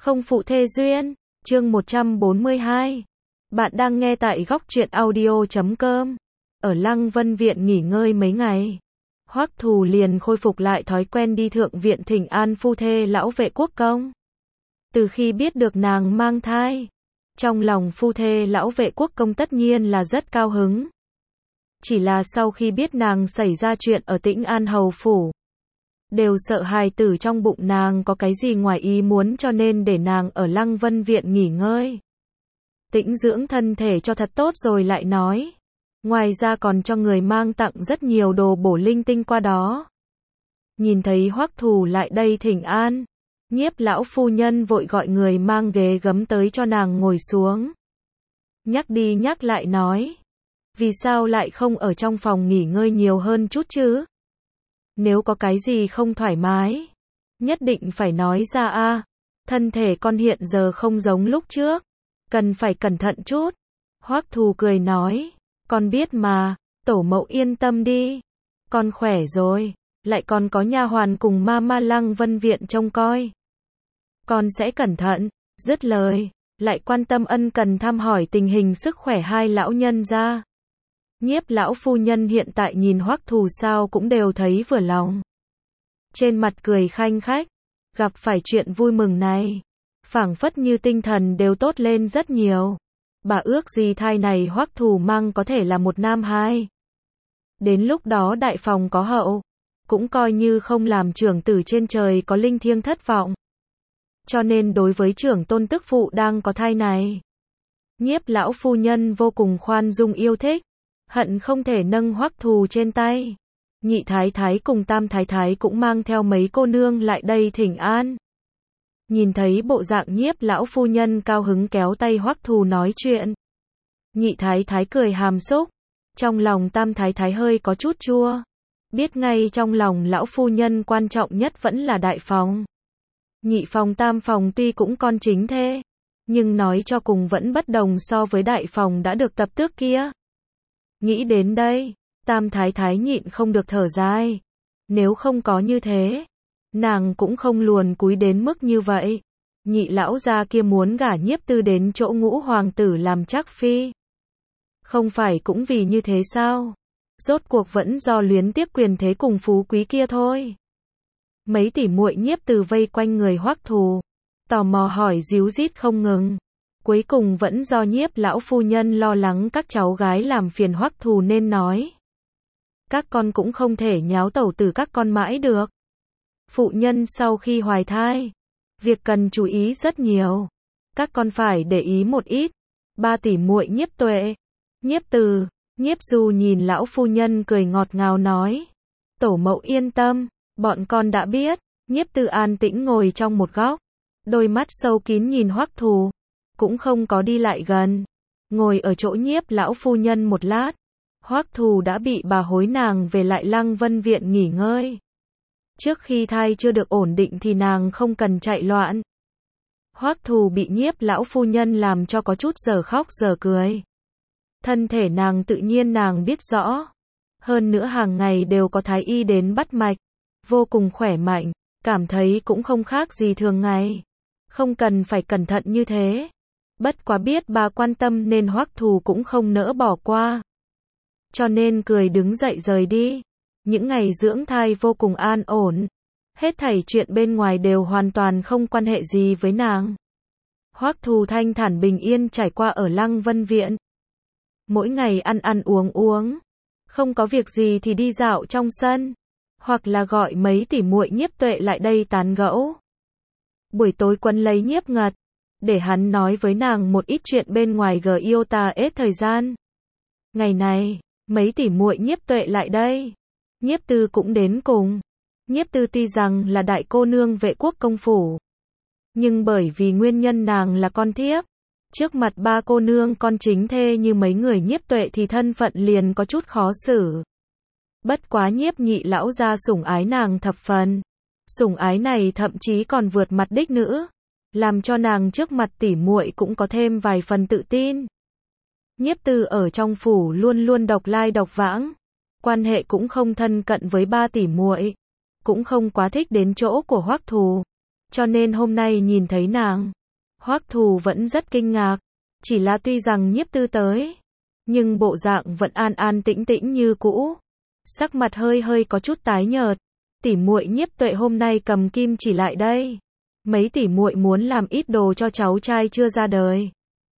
Không phụ thê duyên, chương 142. Bạn đang nghe tại góc truyện audio.com. Ở Lăng Vân Viện nghỉ ngơi mấy ngày, Hoắc Thù liền khôi phục lại thói quen đi thượng viện thỉnh an phu thê lão vệ quốc công. Từ khi biết được nàng mang thai, trong lòng phu thê lão vệ quốc công tất nhiên là rất cao hứng. Chỉ là sau khi biết nàng xảy ra chuyện ở Tĩnh An hầu phủ, đều sợ hài tử trong bụng nàng có cái gì ngoài ý muốn, cho nên để nàng ở Lăng Vân Viện nghỉ ngơi, tĩnh dưỡng thân thể cho thật tốt rồi lại nói. Ngoài ra còn cho người mang tặng rất nhiều đồ bổ linh tinh qua đó. Nhìn thấy Hoắc Thù lại đây thỉnh an, Nhiếp lão phu nhân vội gọi người mang ghế gấm tới cho nàng ngồi xuống. Nhắc đi nhắc lại nói, vì sao lại không ở trong phòng nghỉ ngơi nhiều hơn chút chứ? Nếu có cái gì không thoải mái, nhất định phải nói ra a. Thân thể con hiện giờ không giống lúc trước, cần phải cẩn thận chút. Hoắc Thù cười nói, con biết mà, tổ mẫu yên tâm đi, con khỏe rồi, lại còn có nha hoàn cùng ma Lăng Vân Viện trông coi. Con sẽ cẩn thận. Dứt lời, lại quan tâm ân cần thăm hỏi tình hình sức khỏe hai lão nhân gia. Nhiếp lão phu nhân hiện tại nhìn Hoắc Thù sao cũng đều thấy vừa lòng. Trên mặt cười khanh khách, gặp phải chuyện vui mừng này, phảng phất như tinh thần đều tốt lên rất nhiều. Bà ước gì thai này Hoắc Thù mang có thể là một nam hai. Đến lúc đó đại phòng có hậu, cũng coi như không làm trưởng tử trên trời có linh thiêng thất vọng. Cho nên đối với trưởng tôn tức phụ đang có thai này, Nhiếp lão phu nhân vô cùng khoan dung yêu thích, hận không thể nâng Hoắc Thù trên tay. Nhị thái thái cùng tam thái thái cũng mang theo mấy cô nương lại đây thỉnh an. Nhìn thấy bộ dạng Nhiếp lão phu nhân cao hứng kéo tay Hoắc Thù nói chuyện, nhị thái thái cười hàm xúc, trong lòng tam thái thái hơi có chút chua. Biết ngay trong lòng lão phu nhân quan trọng nhất vẫn là đại phòng. Nhị phòng tam phòng tuy cũng con chính thê, nhưng nói cho cùng vẫn bất đồng so với đại phòng đã được tập tước kia. Nghĩ đến đây, tam thái thái nhịn không được thở dài. Nếu không có như thế, nàng cũng không luồn cúi đến mức như vậy. Nhị lão gia kia muốn gả Nhiếp Tư đến chỗ Ngũ hoàng tử làm trác phi, không phải cũng vì như thế sao? Rốt cuộc vẫn do luyến tiếc quyền thế cùng phú quý kia thôi. Mấy tỷ muội Nhiếp Tư vây quanh người Hoắc Thù, tò mò hỏi díu dít không ngừng. Cuối cùng vẫn do Nhiếp lão phu nhân lo lắng các cháu gái làm phiền Hoắc Thù nên nói, các con cũng không thể nháo tẩu tử các con mãi được. Phụ nhân sau khi hoài thai, việc cần chú ý rất nhiều, các con phải để ý một ít. Ba tỷ muội Nhiếp Tuệ, Nhiếp Từ, Nhiếp Du nhìn lão phu nhân cười ngọt ngào nói, tổ mẫu yên tâm, bọn con đã biết. Nhiếp Từ an tĩnh ngồi trong một góc, đôi mắt sâu kín nhìn Hoắc Thù, cũng không có đi lại gần. Ngồi ở chỗ Nhiếp lão phu nhân một lát, Hoắc Thù đã bị bà hối nàng về lại Lăng Vân Viện nghỉ ngơi. Trước khi thai chưa được ổn định thì nàng không cần chạy loạn. Hoắc Thù bị Nhiếp lão phu nhân làm cho có chút giờ khóc giờ cười. Thân thể nàng tự nhiên nàng biết rõ. Hơn nữa hàng ngày đều có thái y đến bắt mạch, vô cùng khỏe mạnh, cảm thấy cũng không khác gì thường ngày. Không cần phải cẩn thận như thế. Bất quá biết bà quan tâm nên Hoắc Thù cũng không nỡ bỏ qua. Cho nên cười đứng dậy rời đi. Những ngày dưỡng thai vô cùng an ổn. Hết thảy chuyện bên ngoài đều hoàn toàn không quan hệ gì với nàng. Hoắc Thù thanh thản bình yên trải qua ở Lăng Vân Viện. Mỗi ngày ăn uống. Không có việc gì thì đi dạo trong sân, hoặc là gọi mấy tỷ muội Nhiếp Tuệ lại đây tán gẫu. Buổi tối quấn lấy Nhiếp Ngật, để hắn nói với nàng một ít chuyện bên ngoài Giota hết thời gian. Ngày này, mấy tỷ muội Nhiếp Tuệ lại đây, Nhiếp Tư cũng đến cùng. Nhiếp Tư tuy rằng là đại cô nương vệ quốc công phủ, nhưng bởi vì nguyên nhân nàng là con thiếp, trước mặt ba cô nương con chính thê như mấy người Nhiếp Tuệ thì thân phận liền có chút khó xử. Bất quá Nhiếp nhị lão gia sủng ái nàng thập phần. Sủng ái này thậm chí còn vượt mặt đích nữ, làm cho nàng trước mặt tỷ muội cũng có thêm vài phần tự tin. Nhiếp Tư ở trong phủ luôn luôn độc lai độc vãng, quan hệ cũng không thân cận với ba tỷ muội, cũng không quá thích đến chỗ của Hoắc Thù. Cho nên hôm nay nhìn thấy nàng, Hoắc Thù vẫn rất kinh ngạc, chỉ là tuy rằng Nhiếp Tư tới, nhưng bộ dạng vẫn an an tĩnh tĩnh như cũ, sắc mặt hơi hơi có chút tái nhợt. Tỷ muội Nhiếp Tuệ hôm nay cầm kim chỉ lại đây, mấy tỷ muội muốn làm ít đồ cho cháu trai chưa ra đời,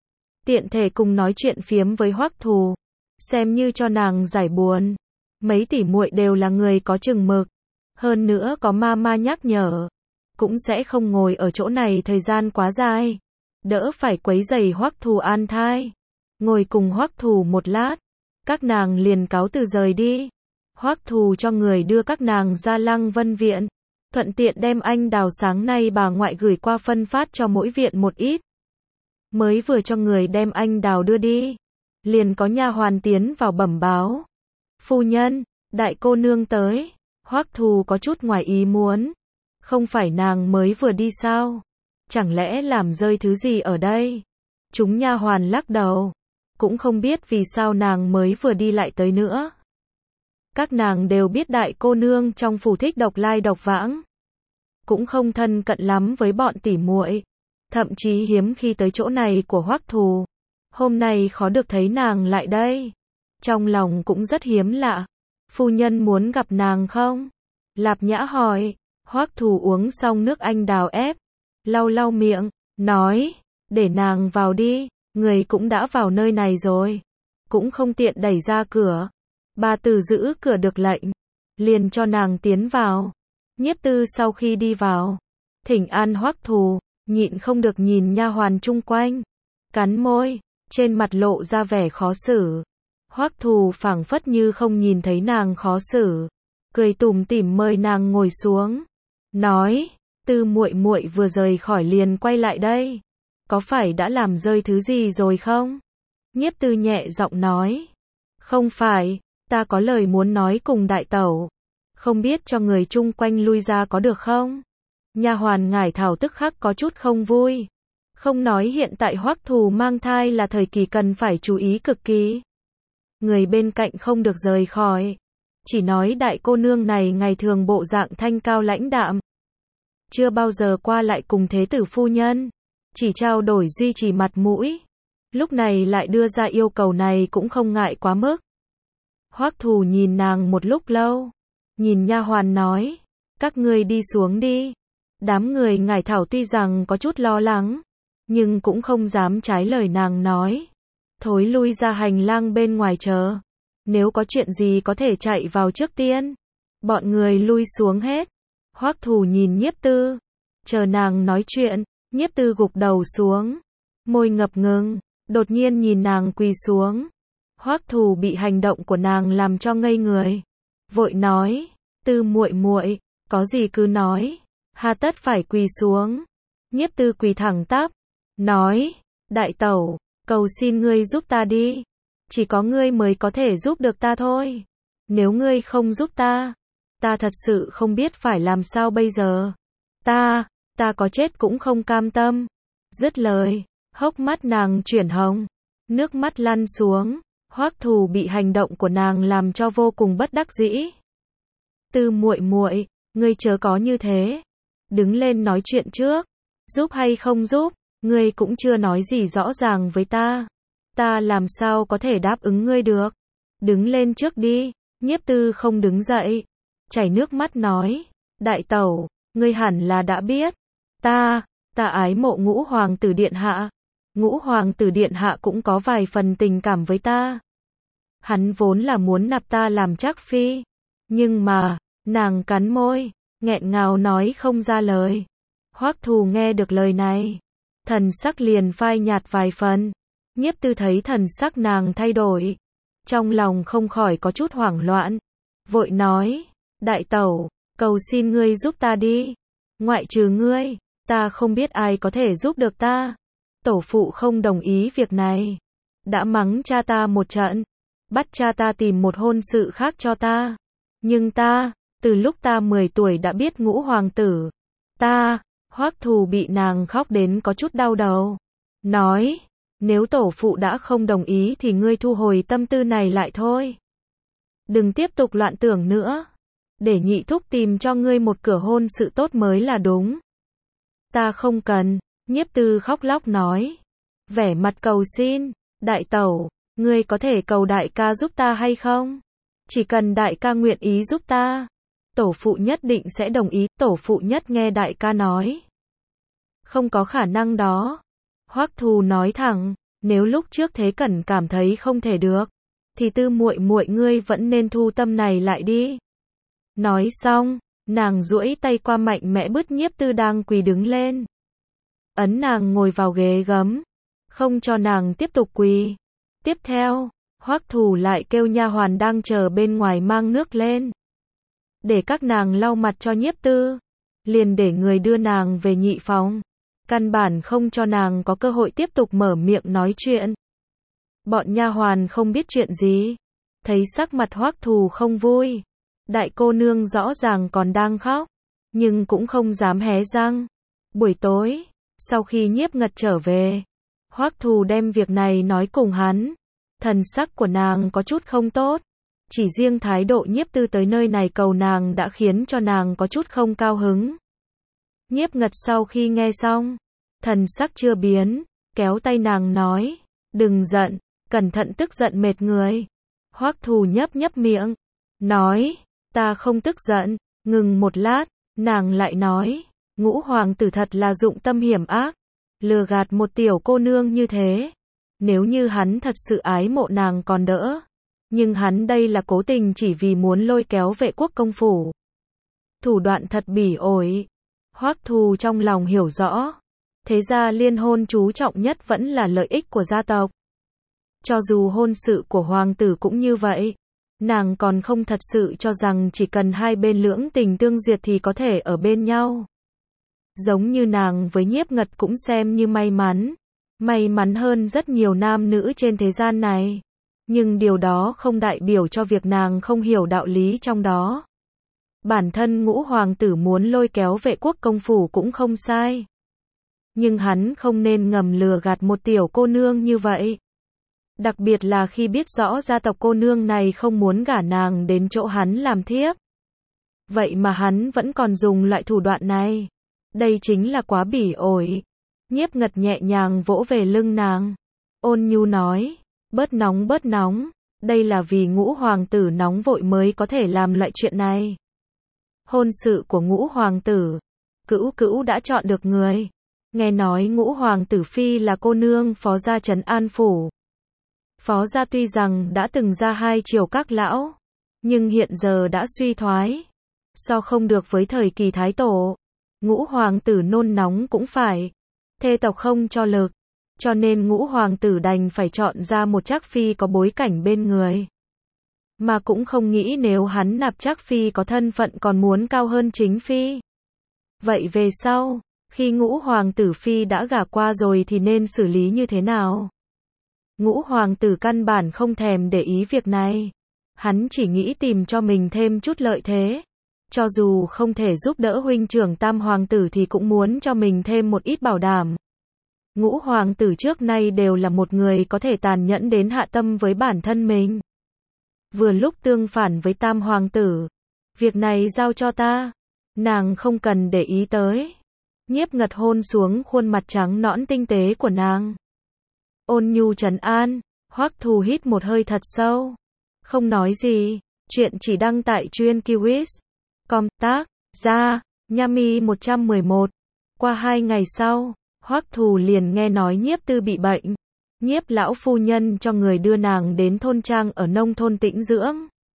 tiện thể cùng nói chuyện phiếm với Hoắc Thù, xem như cho nàng giải buồn. Mấy tỷ muội đều là người có chừng mực, hơn nữa có mama nhắc nhở, cũng sẽ không ngồi ở chỗ này thời gian quá dài, đỡ phải quấy rầy Hoắc Thù an thai. Ngồi cùng Hoắc Thù một lát, các nàng liền cáo từ rời đi. Hoắc Thù cho người đưa các nàng ra Lăng Vân viện, thuận tiện đem anh đào sáng nay bà ngoại gửi qua phân phát cho mỗi viện một ít. Mới vừa cho người đem anh đào đưa đi, liền có nha hoàn tiến vào bẩm báo. Phu nhân, đại cô nương tới. Hoắc Thù có chút ngoài ý muốn. Không phải nàng mới vừa đi sao? Chẳng lẽ làm rơi thứ gì ở đây? Chúng nha hoàn lắc đầu, cũng không biết vì sao nàng mới vừa đi lại tới nữa. Các nàng đều biết đại cô nương trong phủ thích độc lai độc vãng, cũng không thân cận lắm với bọn tỉ muội, thậm chí hiếm khi tới chỗ này của Hoắc Thù. Hôm nay khó được thấy nàng lại đây, trong lòng cũng rất hiếm lạ. Phu nhân muốn gặp nàng không? Lạp Nhã hỏi. Hoắc Thù uống xong nước anh đào ép, lau lau miệng, nói, để nàng vào đi, người cũng đã vào nơi này rồi, cũng không tiện đẩy ra cửa. Bà Tử giữ cửa được lệnh, liền cho nàng tiến vào. Nhiếp Tư sau khi đi vào, thỉnh an Hoắc Thù, nhịn không được nhìn nha hoàn chung quanh, cắn môi, trên mặt lộ ra vẻ khó xử. Hoắc Thù phảng phất như không nhìn thấy nàng khó xử, cười tủm tỉm mời nàng ngồi xuống, nói, Tư muội muội vừa rời khỏi liền quay lại đây, có phải đã làm rơi thứ gì rồi không? Nhiếp Tư nhẹ giọng nói, không phải, ta có lời muốn nói cùng đại tẩu, không biết cho người chung quanh lui ra có được không? Nha hoàn Ngải Thảo tức khắc có chút không vui, không nói hiện tại Hoắc Thù mang thai là thời kỳ cần phải chú ý cực kỳ, người bên cạnh không được rời khỏi, chỉ nói đại cô nương này ngày thường bộ dạng thanh cao lãnh đạm, chưa bao giờ qua lại cùng thế tử phu nhân, chỉ trao đổi duy trì mặt mũi, lúc này lại đưa ra yêu cầu này cũng không ngại quá mức. Hoắc Thù nhìn nàng một lúc lâu, nhìn nha hoàn nói, các ngươi đi xuống đi. Đám người Ngải Thảo tuy rằng có chút lo lắng, nhưng cũng không dám trái lời nàng nói, thối lui ra hành lang bên ngoài chờ, nếu có chuyện gì có thể chạy vào trước tiên. Bọn người lui xuống hết. Hoắc Thù nhìn Nhiếp Tư, chờ nàng nói chuyện. Nhiếp Tư gục đầu xuống, môi ngập ngừng, đột nhiên nhìn nàng quỳ xuống. Hoắc Thù bị hành động của nàng làm cho ngây người, vội nói, Tư muội muội, có gì cứ nói, hà tất phải quỳ xuống. Nhiếp Tư quỳ thẳng tắp, nói, đại tẩu, cầu xin ngươi giúp ta đi, chỉ có ngươi mới có thể giúp được ta thôi, nếu ngươi không giúp ta thật sự không biết phải làm sao bây giờ, ta có chết cũng không cam tâm. Dứt lời, hốc mắt nàng chuyển hồng, nước mắt lăn xuống. Hoắc Thù bị hành động của nàng làm cho vô cùng bất đắc dĩ. Tư muội muội, ngươi chớ có như thế, đứng lên nói chuyện trước, giúp hay không giúp, ngươi cũng chưa nói gì rõ ràng với ta làm sao có thể đáp ứng ngươi được, đứng lên trước đi. Nhiếp Tư không đứng dậy, chảy nước mắt nói, đại tẩu, ngươi hẳn là đã biết, ta ái mộ Ngũ hoàng tử điện hạ, Ngũ hoàng tử điện hạ cũng có vài phần tình cảm với ta, hắn vốn là muốn nạp ta làm trác phi, nhưng mà, nàng cắn môi, nghẹn ngào nói không ra lời. Hoắc Thù nghe được lời này, thần sắc liền phai nhạt vài phần. Nhiếp Tư thấy thần sắc nàng thay đổi, trong lòng không khỏi có chút hoảng loạn, vội nói, đại tẩu, cầu xin ngươi giúp ta đi, ngoại trừ ngươi, ta không biết ai có thể giúp được ta. Tổ phụ không đồng ý việc này, đã mắng cha ta một trận, bắt cha ta tìm một hôn sự khác cho ta, nhưng ta, từ lúc ta 10 tuổi đã biết Ngũ hoàng tử, Hoắc Thù bị nàng khóc đến có chút đau đầu, nói, nếu tổ phụ đã không đồng ý thì ngươi thu hồi tâm tư này lại thôi, đừng tiếp tục loạn tưởng nữa, để nhị thúc tìm cho ngươi một cửa hôn sự tốt mới là đúng. Ta không cần, Nhiếp Tư khóc lóc nói, vẻ mặt cầu xin, đại tẩu, ngươi có thể cầu đại ca giúp ta hay không? Chỉ cần đại ca nguyện ý giúp ta, tổ phụ nhất định sẽ đồng ý. Tổ phụ nhất nghe đại ca nói, không có khả năng đó. Hoắc Thù nói thẳng, nếu lúc trước Thế Cẩn cảm thấy không thể được, thì Tư muội muội ngươi vẫn nên thu tâm này lại đi. Nói xong, nàng duỗi tay qua mạnh mẽ bứt Nhiếp Tư đang quỳ đứng lên, ấn nàng ngồi vào ghế gấm, không cho nàng tiếp tục quỳ. Tiếp theo, Hoắc Thù lại kêu nha hoàn đang chờ bên ngoài mang nước lên, để các nàng lau mặt cho Nhiếp Tư, liền để người đưa nàng về nhị phòng, căn bản không cho nàng có cơ hội tiếp tục mở miệng nói chuyện. Bọn nha hoàn không biết chuyện gì, thấy sắc mặt Hoắc Thù không vui, đại cô nương rõ ràng còn đang khóc, nhưng cũng không dám hé răng. Buổi tối, sau khi Nhiếp Ngật trở về, Hoắc Thù đem việc này nói cùng hắn, thần sắc của nàng có chút không tốt, chỉ riêng thái độ Nhiếp Tư tới nơi này cầu nàng đã khiến cho nàng có chút không cao hứng. Nhiếp Ngật sau khi nghe xong, thần sắc chưa biến, kéo tay nàng nói, đừng giận, cẩn thận tức giận mệt người. Hoắc Thù nhấp nhấp miệng, nói, ta không tức giận. Ngừng một lát, nàng lại nói, Ngũ hoàng tử thật là dụng tâm hiểm ác, lừa gạt một tiểu cô nương như thế. Nếu như hắn thật sự ái mộ nàng còn đỡ, nhưng hắn đây là cố tình chỉ vì muốn lôi kéo Vệ Quốc công phủ. Thủ đoạn thật bỉ ổi. Hoắc Thù trong lòng hiểu rõ, thế ra liên hôn chú trọng nhất vẫn là lợi ích của gia tộc. Cho dù hôn sự của hoàng tử cũng như vậy, nàng còn không thật sự cho rằng chỉ cần hai bên lưỡng tình tương duyệt thì có thể ở bên nhau. Giống như nàng với Nhiếp Ngật cũng xem như may mắn hơn rất nhiều nam nữ trên thế gian này. Nhưng điều đó không đại biểu cho việc nàng không hiểu đạo lý trong đó. Bản thân Ngũ hoàng tử muốn lôi kéo Vệ Quốc công phủ cũng không sai. Nhưng hắn không nên ngầm lừa gạt một tiểu cô nương như vậy. Đặc biệt là khi biết rõ gia tộc cô nương này không muốn gả nàng đến chỗ hắn làm thiếp. Vậy mà hắn vẫn còn dùng loại thủ đoạn này. Đây chính là quá bỉ ổi. Nhiếp Ngật nhẹ nhàng vỗ về lưng nàng, ôn nhu nói, bớt nóng, đây là vì Ngũ hoàng tử nóng vội mới có thể làm loại chuyện này. Hôn sự của Ngũ hoàng tử, Cữu đã chọn được người. Nghe nói Ngũ hoàng tử phi là cô nương phó gia trấn An phủ. Phó gia tuy rằng đã từng ra hai triều các lão, nhưng hiện giờ đã suy thoái, so không được với thời kỳ thái tổ. Ngũ hoàng tử nôn nóng cũng phải, thê tộc không cho lực, cho nên Ngũ hoàng tử đành phải chọn ra một trác phi có bối cảnh bên người. Mà cũng không nghĩ nếu hắn nạp trác phi có thân phận còn muốn cao hơn chính phi. Vậy về sau, khi Ngũ hoàng tử phi đã gả qua rồi thì nên xử lý như thế nào? Ngũ hoàng tử căn bản không thèm để ý việc này. Hắn chỉ nghĩ tìm cho mình thêm chút lợi thế. Cho dù không thể giúp đỡ huynh trưởng tam hoàng tử thì cũng muốn cho mình thêm một ít bảo đảm. Ngũ hoàng tử trước nay đều là một người có thể tàn nhẫn đến hạ tâm với bản thân mình. Vừa lúc tương phản với tam hoàng tử. Việc này giao cho ta. Nàng không cần để ý tới. Nhiếp Ngật hôn xuống khuôn mặt trắng nõn tinh tế của nàng. Ôn nhu trấn an. Hoắc Thù hít một hơi thật sâu, không nói gì. Chuyện chỉ đăng tại truyện.kiwis.com. Tác giả Nhami 111. Qua 2 ngày sau, Hoắc Thù liền nghe nói Nhiếp Tư bị bệnh. Nhiếp lão phu nhân cho người đưa nàng đến thôn trang ở nông thôn tĩnh dưỡng.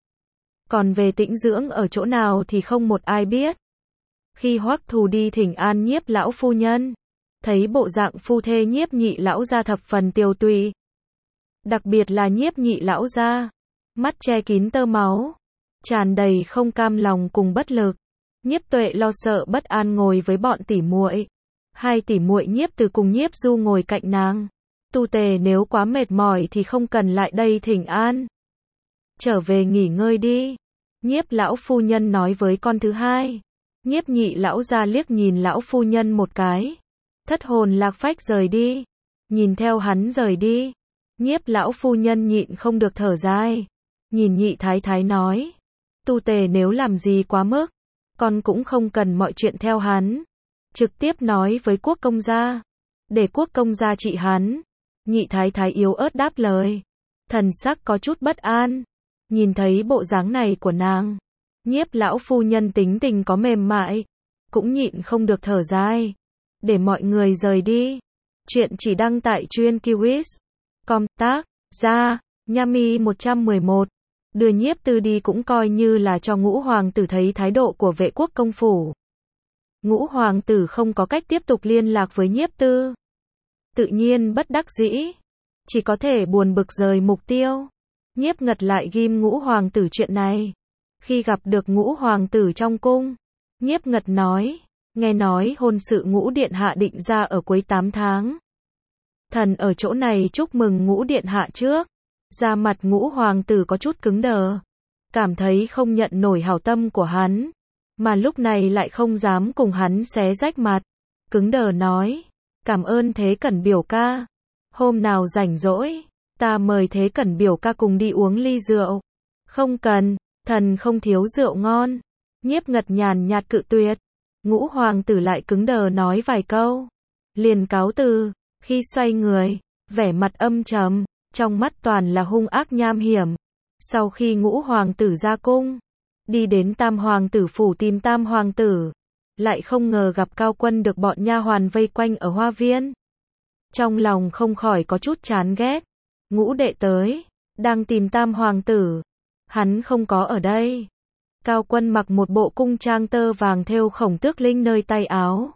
Còn về tĩnh dưỡng ở chỗ nào thì không một ai biết. Khi Hoắc Thù đi thỉnh an Nhiếp lão phu nhân, thấy bộ dạng phu thê Nhiếp nhị lão gia thập phần tiều tụy. Đặc biệt là Nhiếp nhị lão gia, mắt che kín tơ máu, tràn đầy không cam lòng cùng bất lực. Nhiếp Tuệ lo sợ bất an ngồi với bọn tỉ muội. Hai tỉ muội Nhiếp Từ cùng Nhiếp Du ngồi cạnh nàng. Tu Tề nếu quá mệt mỏi thì không cần lại đây thỉnh an. Trở về nghỉ ngơi đi. Nhiếp lão phu nhân nói với con thứ hai. Nhiếp nhị lão gia liếc nhìn lão phu nhân một cái. Thất hồn lạc phách rời đi. Nhìn theo hắn rời đi. Nhiếp lão phu nhân nhịn không được thở dài. Nhìn nhị thái thái nói. Tu Tề nếu làm gì quá mức, con cũng không cần mọi chuyện theo hắn. Trực tiếp nói với Quốc công gia. để quốc công gia trị hắn. Nhị thái thái yếu ớt đáp lời. Thần sắc có chút bất an. Nhìn thấy bộ dáng này của nàng, Nhiếp lão phu nhân tính tình có mềm mại, cũng nhịn không được thở dài. Để mọi người rời đi. Chuyện chỉ đăng tại Truyện Kiwis. Com tác gia Nhami 111. Đưa Nhiếp Tư đi cũng coi như là cho Ngũ hoàng tử thấy thái độ của Vệ quốc công phủ. Ngũ hoàng tử không có cách tiếp tục liên lạc với Nhiếp Tư. Tự nhiên bất đắc dĩ, chỉ có thể buồn bực rời mục tiêu. Nhiếp Ngật lại ghim Ngũ hoàng tử chuyện này. Khi gặp được Ngũ hoàng tử trong cung, Nhiếp Ngật nói, nghe nói hôn sự Ngũ điện hạ định ra ở cuối 8 tháng. Thần ở chỗ này chúc mừng Ngũ điện hạ trước. Da mặt Ngũ hoàng tử có chút cứng đờ, cảm thấy không nhận nổi hảo tâm của hắn, mà lúc này lại không dám cùng hắn xé rách mặt. Cứng đờ nói, cảm ơn Thế Cẩn biểu ca. Hôm nào rảnh rỗi, ta mời Thế Cẩn biểu ca cùng đi uống ly rượu. Không cần, thần không thiếu rượu ngon. Nhiếp Ngật nhàn nhạt cự tuyệt. Ngũ hoàng tử lại cứng đờ nói vài câu, liền cáo từ. Khi xoay người, vẻ mặt âm trầm, trong mắt toàn là hung ác nham hiểm. Sau khi Ngũ hoàng tử ra cung, đi đến Tam hoàng tử phủ tìm Tam hoàng tử, lại không ngờ gặp Cao Quân được bọn nha hoàn vây quanh ở hoa viên. Trong lòng không khỏi có chút chán ghét. Ngũ đệ tới, đang tìm Tam hoàng tử, hắn không có ở đây. Cao Quân mặc một bộ cung trang tơ vàng thêu khổng tước linh nơi tay áo,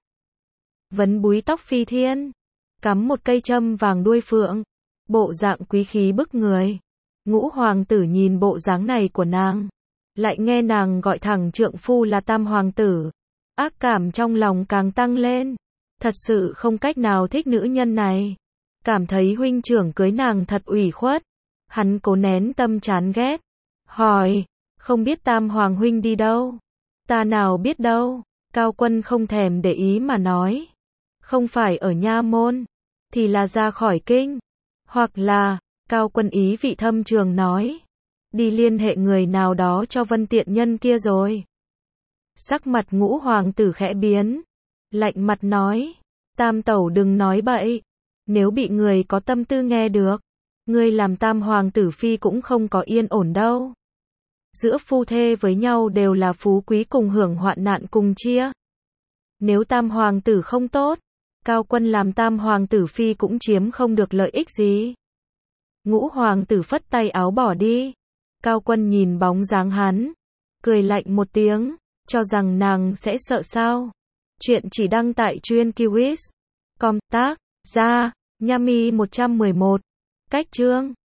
vấn búi tóc phi thiên, cắm một cây châm vàng đuôi phượng, bộ dạng quý khí bức người. Ngũ hoàng tử nhìn bộ dáng này của nàng, lại nghe nàng gọi thẳng trượng phu là Tam hoàng tử, ác cảm trong lòng càng tăng lên. Thật sự không cách nào thích nữ nhân này, cảm thấy huynh trưởng cưới nàng thật ủy khuất. Hắn cố nén tâm chán ghét, hỏi, không biết Tam hoàng huynh đi đâu? Ta nào biết đâu. Cao Quân không thèm để ý mà nói, không phải ở nha môn, thì là ra khỏi kinh, hoặc là, Cao Quân ý vị thâm trường nói, đi liên hệ người nào đó cho Vân tiện nhân kia rồi. Sắc mặt Ngũ hoàng tử khẽ biến, lạnh mặt nói, Tam tẩu đừng nói bậy, nếu bị người có tâm tư nghe được, ngươi làm Tam hoàng tử phi cũng không có yên ổn đâu. Giữa phu thê với nhau đều là phú quý cùng hưởng hoạn nạn cùng chia. Nếu Tam hoàng tử không tốt, Cao Quân làm Tam hoàng tử phi cũng chiếm không được lợi ích gì. Ngũ hoàng tử phất tay áo bỏ đi. Cao Quân nhìn bóng dáng hắn, cười lạnh một tiếng, cho rằng nàng sẽ sợ sao. Chuyện chỉ đăng tại Truyện Kiwis. Com tác gia Nhami 111. Cách chương